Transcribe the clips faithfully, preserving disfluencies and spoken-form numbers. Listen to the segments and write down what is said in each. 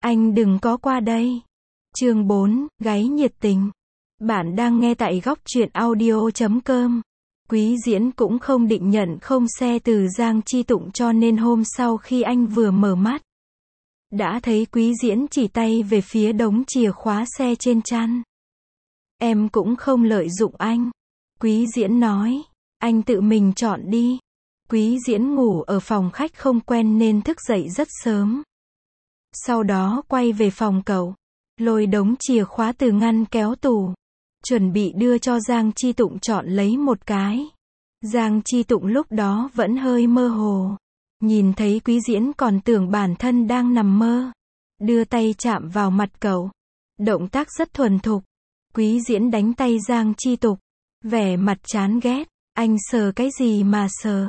Anh đừng có qua đây. Chương bốn, gáy nhiệt tình. Bạn đang nghe tại góc truyện audio chấm com. Quý Diễn cũng không định nhận không xe từ Giang Chi Tụng cho nên hôm sau khi anh vừa mở mắt, đã thấy Quý Diễn chỉ tay về phía đống chìa khóa xe trên chăn. Em cũng không lợi dụng anh. Quý Diễn nói, anh tự mình chọn đi. Quý Diễn ngủ ở phòng khách không quen nên thức dậy rất sớm. Sau đó quay về phòng cậu, lôi đống chìa khóa từ ngăn kéo tủ, chuẩn bị đưa cho Giang Chi Tụng chọn lấy một cái. Giang Chi Tụng lúc đó vẫn hơi mơ hồ, nhìn thấy Quý Diễn còn tưởng bản thân đang nằm mơ, đưa tay chạm vào mặt cậu, động tác rất thuần thục. Quý Diễn đánh tay Giang Chi Tụng, vẻ mặt chán ghét, anh sờ cái gì mà sờ?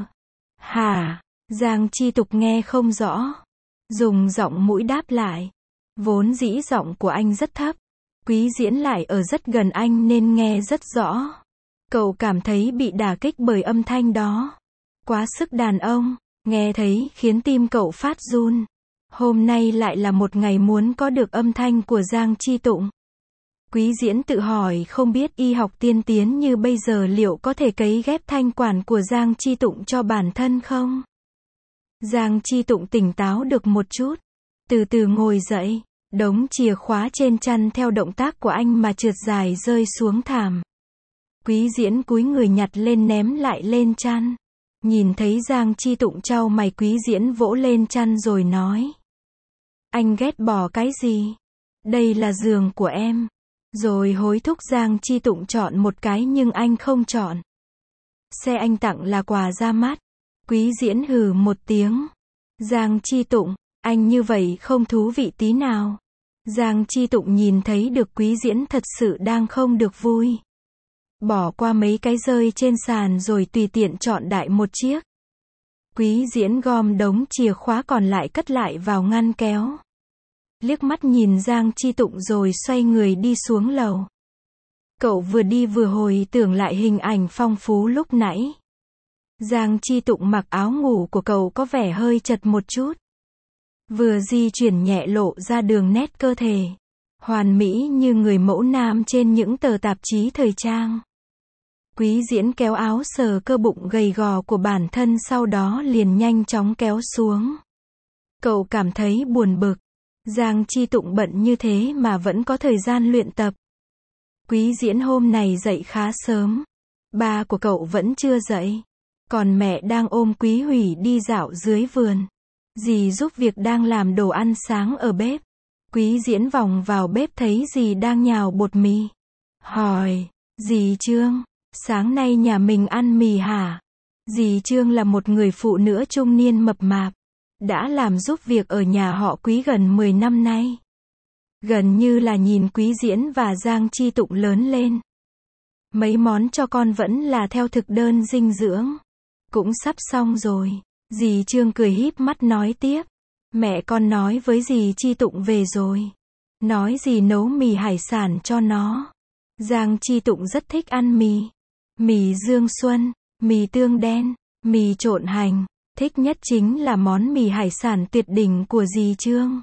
Hả? Giang Chi Tụng nghe không rõ, dùng giọng mũi đáp lại. Vốn dĩ giọng của anh rất thấp, Quý Diễn lại ở rất gần anh nên nghe rất rõ. Cậu cảm thấy bị đả kích bởi âm thanh đó. Quá sức đàn ông, nghe thấy khiến tim cậu phát run. Hôm nay lại là một ngày muốn có được âm thanh của Giang Chi Tụng. Quý Diễn tự hỏi không biết y học tiên tiến như bây giờ liệu có thể cấy ghép thanh quản của Giang Chi Tụng cho bản thân không? Giang Chi Tụng tỉnh táo được một chút, từ từ ngồi dậy, đống chìa khóa trên chăn theo động tác của anh mà trượt dài rơi xuống thảm. Quý Diễn cúi người nhặt lên ném lại lên chăn. Nhìn thấy Giang Chi Tụng chau mày, Quý Diễn vỗ lên chăn rồi nói, anh ghét bỏ cái gì? Đây là giường của em. Rồi hối thúc Giang Chi Tụng chọn một cái nhưng anh không chọn. Xe anh tặng là quà ra mắt. Quý Diễn hừ một tiếng. Giang Chi Tụng, anh như vậy không thú vị tí nào. Giang Chi Tụng nhìn thấy được Quý Diễn thật sự đang không được vui, bỏ qua mấy cái rơi trên sàn rồi tùy tiện chọn đại một chiếc. Quý Diễn gom đống chìa khóa còn lại cất lại vào ngăn kéo, liếc mắt nhìn Giang Chi Tụng rồi xoay người đi xuống lầu. Cậu vừa đi vừa hồi tưởng lại hình ảnh phong phú lúc nãy. Giang Chi Tụng mặc áo ngủ của cậu có vẻ hơi chật một chút, vừa di chuyển nhẹ lộ ra đường nét cơ thể hoàn mỹ như người mẫu nam trên những tờ tạp chí thời trang. Quý Diễn kéo áo sờ cơ bụng gầy gò của bản thân, sau đó liền nhanh chóng kéo xuống. Cậu cảm thấy buồn bực. Giang Chi Tụng bận như thế mà vẫn có thời gian luyện tập. Quý Diễn hôm này dậy khá sớm. Ba của cậu vẫn chưa dậy, còn mẹ đang ôm Quý Hủy đi dạo dưới vườn. Dì giúp việc đang làm đồ ăn sáng ở bếp. Quý Diễn vòng vào bếp thấy dì đang nhào bột mì. Hỏi, dì Trương, sáng nay nhà mình ăn mì hả? Dì Trương là một người phụ nữ trung niên mập mạp, đã làm giúp việc ở nhà họ Quý gần mười năm nay. Gần như là nhìn Quý Diễn và Giang Chi Tụng lớn lên. Mấy món cho con vẫn là theo thực đơn dinh dưỡng. Cũng sắp xong rồi. Dì Trương cười híp mắt nói tiếp. Mẹ con nói với dì Chi Tụng về rồi. Nói dì nấu mì hải sản cho nó. Giang Chi Tụng rất thích ăn mì. Mì Dương Xuân, mì tương đen, mì trộn hành. Thích nhất chính là món mì hải sản tuyệt đỉnh của dì Trương.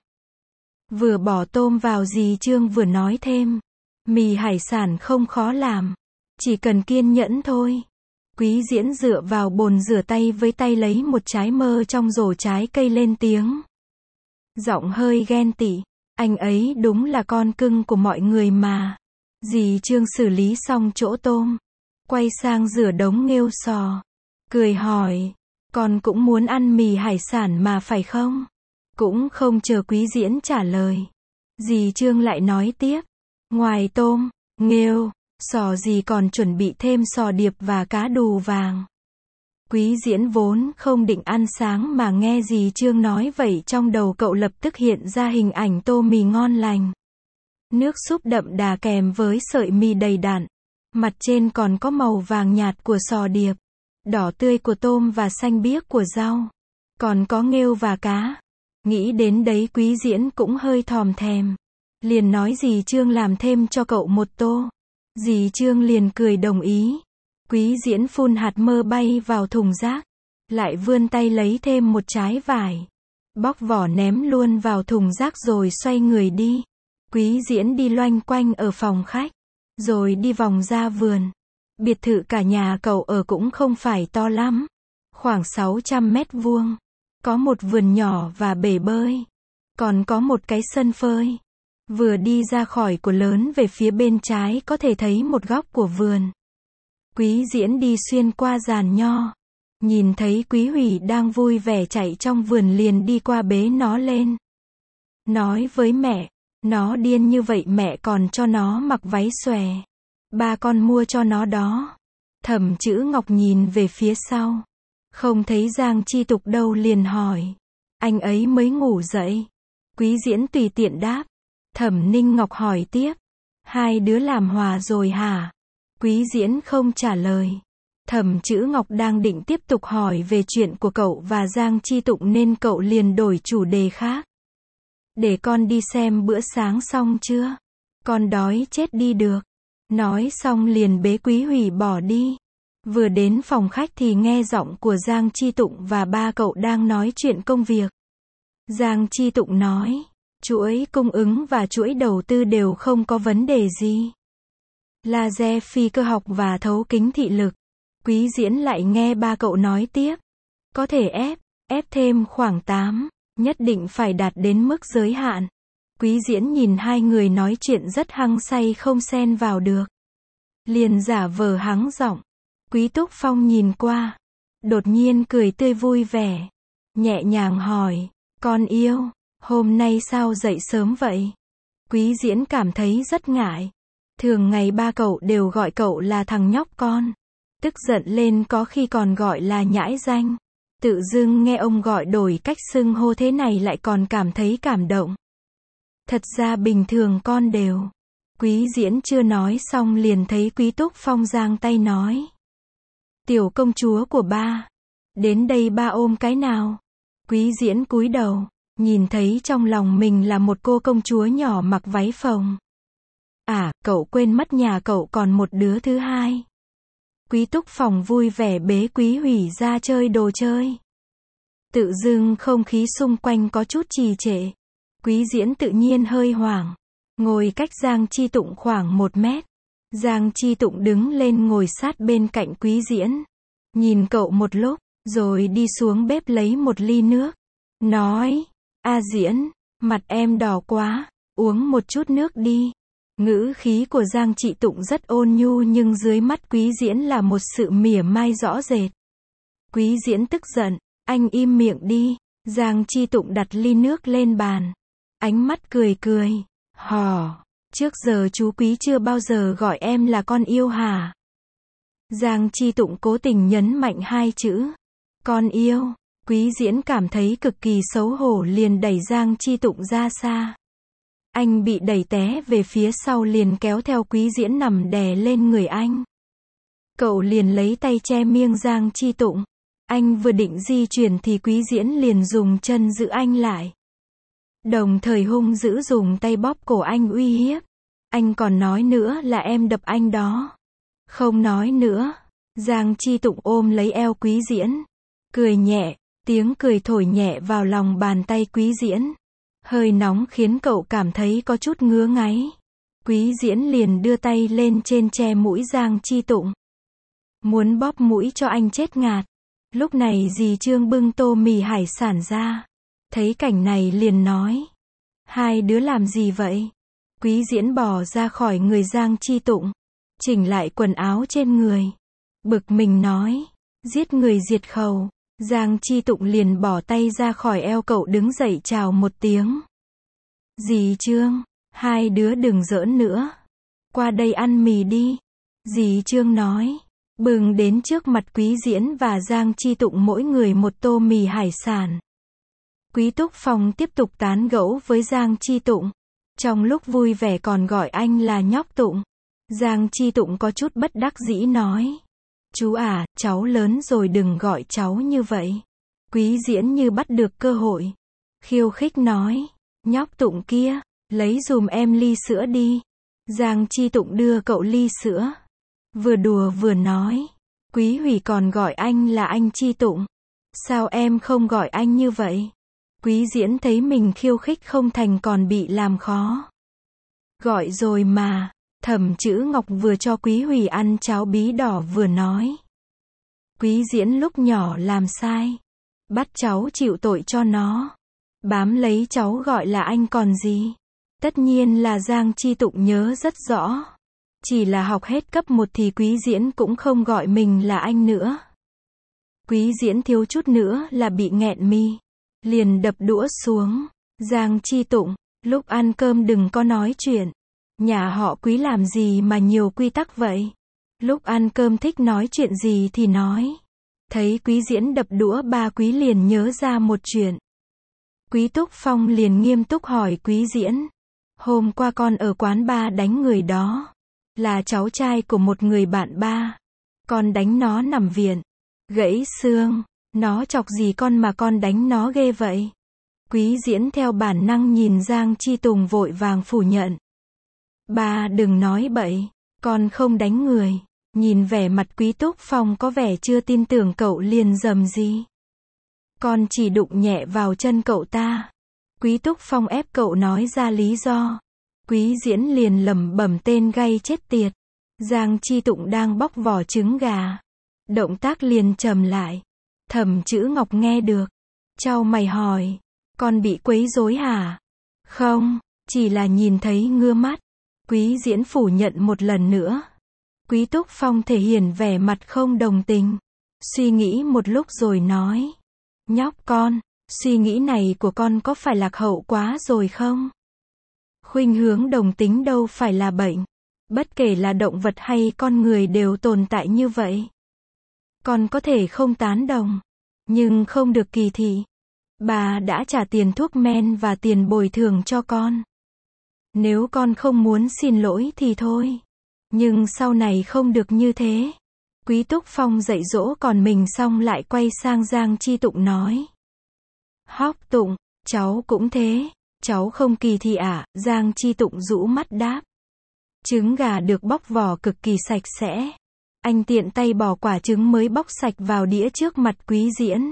Vừa bỏ tôm vào, dì Trương vừa nói thêm, mì hải sản không khó làm, chỉ cần kiên nhẫn thôi. Quý Diễn dựa vào bồn rửa tay với tay lấy một trái mơ trong rổ trái cây lên tiếng. Giọng hơi ghen tị, anh ấy đúng là con cưng của mọi người mà. Dì Trương xử lý xong chỗ tôm, quay sang rửa đống nghêu sò, cười hỏi, con cũng muốn ăn mì hải sản mà phải không? Cũng không chờ Quý Diễn trả lời, dì Trương lại nói tiếp, ngoài tôm, nghêu, sò dì còn chuẩn bị thêm sò điệp và cá đù vàng. Quý Diễn vốn không định ăn sáng mà nghe dì Trương nói vậy trong đầu cậu lập tức hiện ra hình ảnh tô mì ngon lành. Nước súp đậm đà kèm với sợi mì đầy đặn, mặt trên còn có màu vàng nhạt của sò điệp, đỏ tươi của tôm và xanh biếc của rau, còn có nghêu và cá. Nghĩ đến đấy Quý Diễn cũng hơi thòm thèm, liền nói dì Trương làm thêm cho cậu một tô. Dì Trương liền cười đồng ý. Quý Diễn phun hạt mơ bay vào thùng rác, lại vươn tay lấy thêm một trái vải. bóc vỏ ném luôn vào thùng rác rồi xoay người đi. Quý Diễn đi loanh quanh ở phòng khách, rồi đi vòng ra vườn. Biệt thự cả nhà cậu ở cũng không phải to lắm, khoảng sáu trăm mét vuông. Có một vườn nhỏ và bể bơi, còn có một cái sân phơi. Vừa đi ra khỏi của lớn về phía bên trái có thể thấy một góc của vườn. Quý Diễn đi xuyên qua giàn nho, nhìn thấy Quý Hủy đang vui vẻ chạy trong vườn liền đi qua bế nó lên. Nói với mẹ, nó điên như vậy mẹ còn cho nó mặc váy xòe. Ba con mua cho nó đó. Thẩm Chữ Ngọc nhìn về phía sau, không thấy Giang Chi Tục đâu liền hỏi. Anh ấy mới ngủ dậy. Quý Diễn tùy tiện đáp. Thẩm Ninh Ngọc hỏi tiếp. Hai đứa làm hòa rồi hả? Quý Diễn không trả lời. Thẩm Chữ Ngọc đang định tiếp tục hỏi về chuyện của cậu và Giang Chi Tụng nên cậu liền đổi chủ đề khác. Để con đi xem bữa sáng xong chưa? Con đói chết đi được. Nói xong liền bế Quý Hủy bỏ đi. Vừa đến phòng khách thì nghe giọng của Giang Chi Tụng và ba cậu đang nói chuyện công việc. Giang Chi Tụng nói, chuỗi cung ứng và chuỗi đầu tư đều không có vấn đề gì. Laser phi cơ học và thấu kính thị lực. Quý Diễn lại nghe ba cậu nói tiếp. Có thể ép, ép thêm khoảng tám, nhất định phải đạt đến mức giới hạn. Quý Diễn nhìn hai người nói chuyện rất hăng say không xen vào được. Liền giả vờ hắng giọng. Quý Túc Phong nhìn qua, đột nhiên cười tươi vui vẻ, nhẹ nhàng hỏi, con yêu, hôm nay sao dậy sớm vậy? Quý Diễn cảm thấy rất ngại. Thường ngày ba cậu đều gọi cậu là thằng nhóc con. Tức giận lên có khi còn gọi là nhãi danh. Tự dưng nghe ông gọi đổi cách xưng hô thế này lại còn cảm thấy cảm động. Thật ra bình thường con đều. Quý Diễn chưa nói xong liền thấy Quý Túc Phong giang tay nói. Tiểu công chúa của ba. Đến đây ba ôm cái nào. Quý Diễn cúi đầu, nhìn thấy trong lòng mình là một cô công chúa nhỏ mặc váy phồng. À, cậu quên mất nhà cậu còn một đứa thứ hai. Quý Túc Phong vui vẻ bế Quý Hủy ra chơi đồ chơi. Tự dưng không khí xung quanh có chút trì trệ. Quý Diễn tự nhiên hơi hoảng. Ngồi cách Giang Chi Tụng khoảng một mét. Giang Chi Tụng đứng lên ngồi sát bên cạnh Quý Diễn. Nhìn cậu một lúc, rồi đi xuống bếp lấy một ly nước. Nói, A Diễn, mặt em đỏ quá, uống một chút nước đi. Ngữ khí của Giang Chi Tụng rất ôn nhu nhưng dưới mắt Quý Diễn là một sự mỉa mai rõ rệt. Quý Diễn tức giận, anh im miệng đi. Giang Chi Tụng đặt ly nước lên bàn. Ánh mắt cười cười, hò, trước giờ chú Quý chưa bao giờ gọi em là con yêu hả? Giang Chi Tụng cố tình nhấn mạnh hai chữ, con yêu. Quý Diễn cảm thấy cực kỳ xấu hổ liền đẩy Giang Chi Tụng ra xa. Anh bị đẩy té về phía sau liền kéo theo Quý Diễn nằm đè lên người anh. Cậu liền lấy tay che miệng Giang Chi Tụng. Anh vừa định di chuyển thì Quý Diễn liền dùng chân giữ anh lại. Đồng thời hung dữ dùng tay bóp cổ anh uy hiếp. Anh còn nói nữa là em đập anh đó. Không nói nữa. Giang Chi Tụng ôm lấy eo Quý Diễn. Cười nhẹ, tiếng cười thổi nhẹ vào lòng bàn tay Quý Diễn. Hơi nóng khiến cậu cảm thấy có chút ngứa ngáy. Quý Diễn liền đưa tay lên trên che mũi Giang Chi Tụng. Muốn bóp mũi cho anh chết ngạt. Lúc này dì Trương bưng tô mì hải sản ra. Thấy cảnh này liền nói. Hai đứa làm gì vậy? Quý Diễn bò ra khỏi người Giang Chi Tụng. Chỉnh lại quần áo trên người. Bực mình nói. Giết người diệt khẩu. Giang Chi Tụng liền bỏ tay ra khỏi eo cậu đứng dậy chào một tiếng. Dì Trương, hai đứa đừng giỡn nữa. Qua đây ăn mì đi. Dì Trương nói. Bưng đến trước mặt Quý Diễn và Giang Chi Tụng mỗi người một tô mì hải sản. Quý Túc Phong tiếp tục tán gẫu với Giang Chi Tụng. Trong lúc vui vẻ còn gọi anh là nhóc Tụng. Giang Chi Tụng có chút bất đắc dĩ nói. Chú à, cháu lớn rồi đừng gọi cháu như vậy. Quý Diễn như bắt được cơ hội. Khiêu khích nói. Nhóc Tụng kia, lấy dùm em ly sữa đi. Giang Chi Tụng đưa cậu ly sữa. Vừa đùa vừa nói. Quý Hủy còn gọi anh là anh Chi Tụng. Sao em không gọi anh như vậy? Quý Diễn thấy mình khiêu khích không thành còn bị làm khó. Gọi rồi mà, Thẩm Chữ Ngọc vừa cho Quý Hủy ăn cháo bí đỏ vừa nói. Quý Diễn lúc nhỏ làm sai, bắt cháu chịu tội cho nó. Bám lấy cháu gọi là anh còn gì. Tất nhiên là Giang Chi Tụng nhớ rất rõ. Chỉ là học hết cấp một thì Quý Diễn cũng không gọi mình là anh nữa. Quý Diễn thiếu chút nữa là bị nghẹn mi. Liền đập đũa xuống. Giang Chi Tụng, lúc ăn cơm đừng có nói chuyện. Nhà họ Quý làm gì mà nhiều quy tắc vậy? Lúc ăn cơm thích nói chuyện gì thì nói. Thấy Quý Diễn đập đũa ba Quý liền nhớ ra một chuyện. Quý Túc Phong liền nghiêm túc hỏi Quý Diễn. Hôm qua con ở quán ba đánh người đó. Là cháu trai của một người bạn ba. Con đánh nó nằm viện. Gãy xương. Nó chọc gì con mà con đánh nó ghê vậy? Quý Diễn theo bản năng nhìn Giang Chi Tùng vội vàng phủ nhận. Ba đừng nói bậy. Con không đánh người. Nhìn vẻ mặt Quý Túc Phong có vẻ chưa tin tưởng cậu liền rầm gì. Con chỉ đụng nhẹ vào chân cậu ta. Quý Túc Phong ép cậu nói ra lý do. Quý Diễn liền lẩm bẩm tên gay chết tiệt. Giang Chi Tụng đang bóc vỏ trứng gà. Động tác liền trầm lại. Thẩm Chữ Ngọc nghe được. Chau mày hỏi. Con bị quấy rối hả? Không, chỉ là nhìn thấy ngứa mắt. Quý Diễn phủ nhận một lần nữa. Quý Túc Phong thể hiện vẻ mặt không đồng tình. Suy nghĩ một lúc rồi nói. Nhóc con, suy nghĩ này của con có phải lạc hậu quá rồi không? Khuynh hướng đồng tính đâu phải là bệnh. Bất kể là động vật hay con người đều tồn tại như vậy. Con có thể không tán đồng, nhưng không được kỳ thị. Bà đã trả tiền thuốc men và tiền bồi thường cho con. Nếu con không muốn xin lỗi thì thôi. Nhưng sau này không được như thế. Quý Túc Phong dạy dỗ còn mình xong lại quay sang Giang Chi Tụng nói. Hóc Tụng, cháu cũng thế. Cháu không kỳ thị à? Giang Chi Tụng rũ mắt đáp. Trứng gà được bóc vỏ cực kỳ sạch sẽ. Anh tiện tay bỏ quả trứng mới bóc sạch vào đĩa trước mặt Quý Diễn.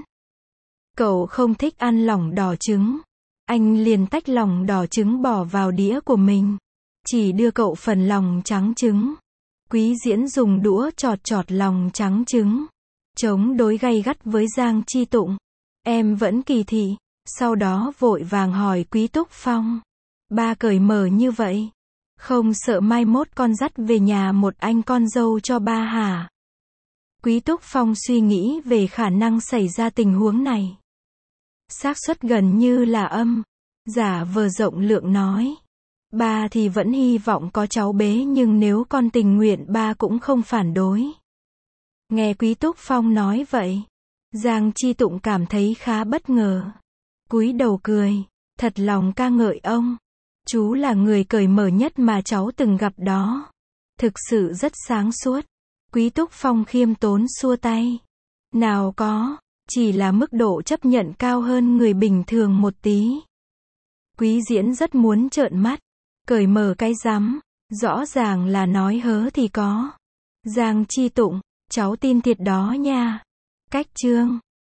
Cậu không thích ăn lòng đỏ trứng. Anh liền tách lòng đỏ trứng bỏ vào đĩa của mình. Chỉ đưa cậu phần lòng trắng trứng. Quý Diễn dùng đũa chọt chọt lòng trắng trứng. Chống đối gay gắt với Giang Chi Tụng. Em vẫn kỳ thị. Sau đó vội vàng hỏi Quý Túc Phong. Ba cởi mở như vậy. Không sợ mai mốt con dắt về nhà một anh con dâu cho ba hả? Quý Túc Phong suy nghĩ về khả năng xảy ra tình huống này. Xác suất gần như là âm. Giả vờ rộng lượng nói. Ba thì vẫn hy vọng có cháu bé nhưng nếu con tình nguyện ba cũng không phản đối. Nghe Quý Túc Phong nói vậy. Giang Chi Tụng cảm thấy khá bất ngờ. Cúi đầu cười. Thật lòng ca ngợi ông. Chú là người cởi mở nhất mà cháu từng gặp đó. Thực sự rất sáng suốt. Quý Túc Phong khiêm tốn xua tay. Nào có, chỉ là mức độ chấp nhận cao hơn người bình thường một tí. Quý Diễn rất muốn trợn mắt. Cởi mở cái rắm, rõ ràng là nói hớ thì có. Giang Chi Tụng, cháu tin thiệt đó nha. Cách chương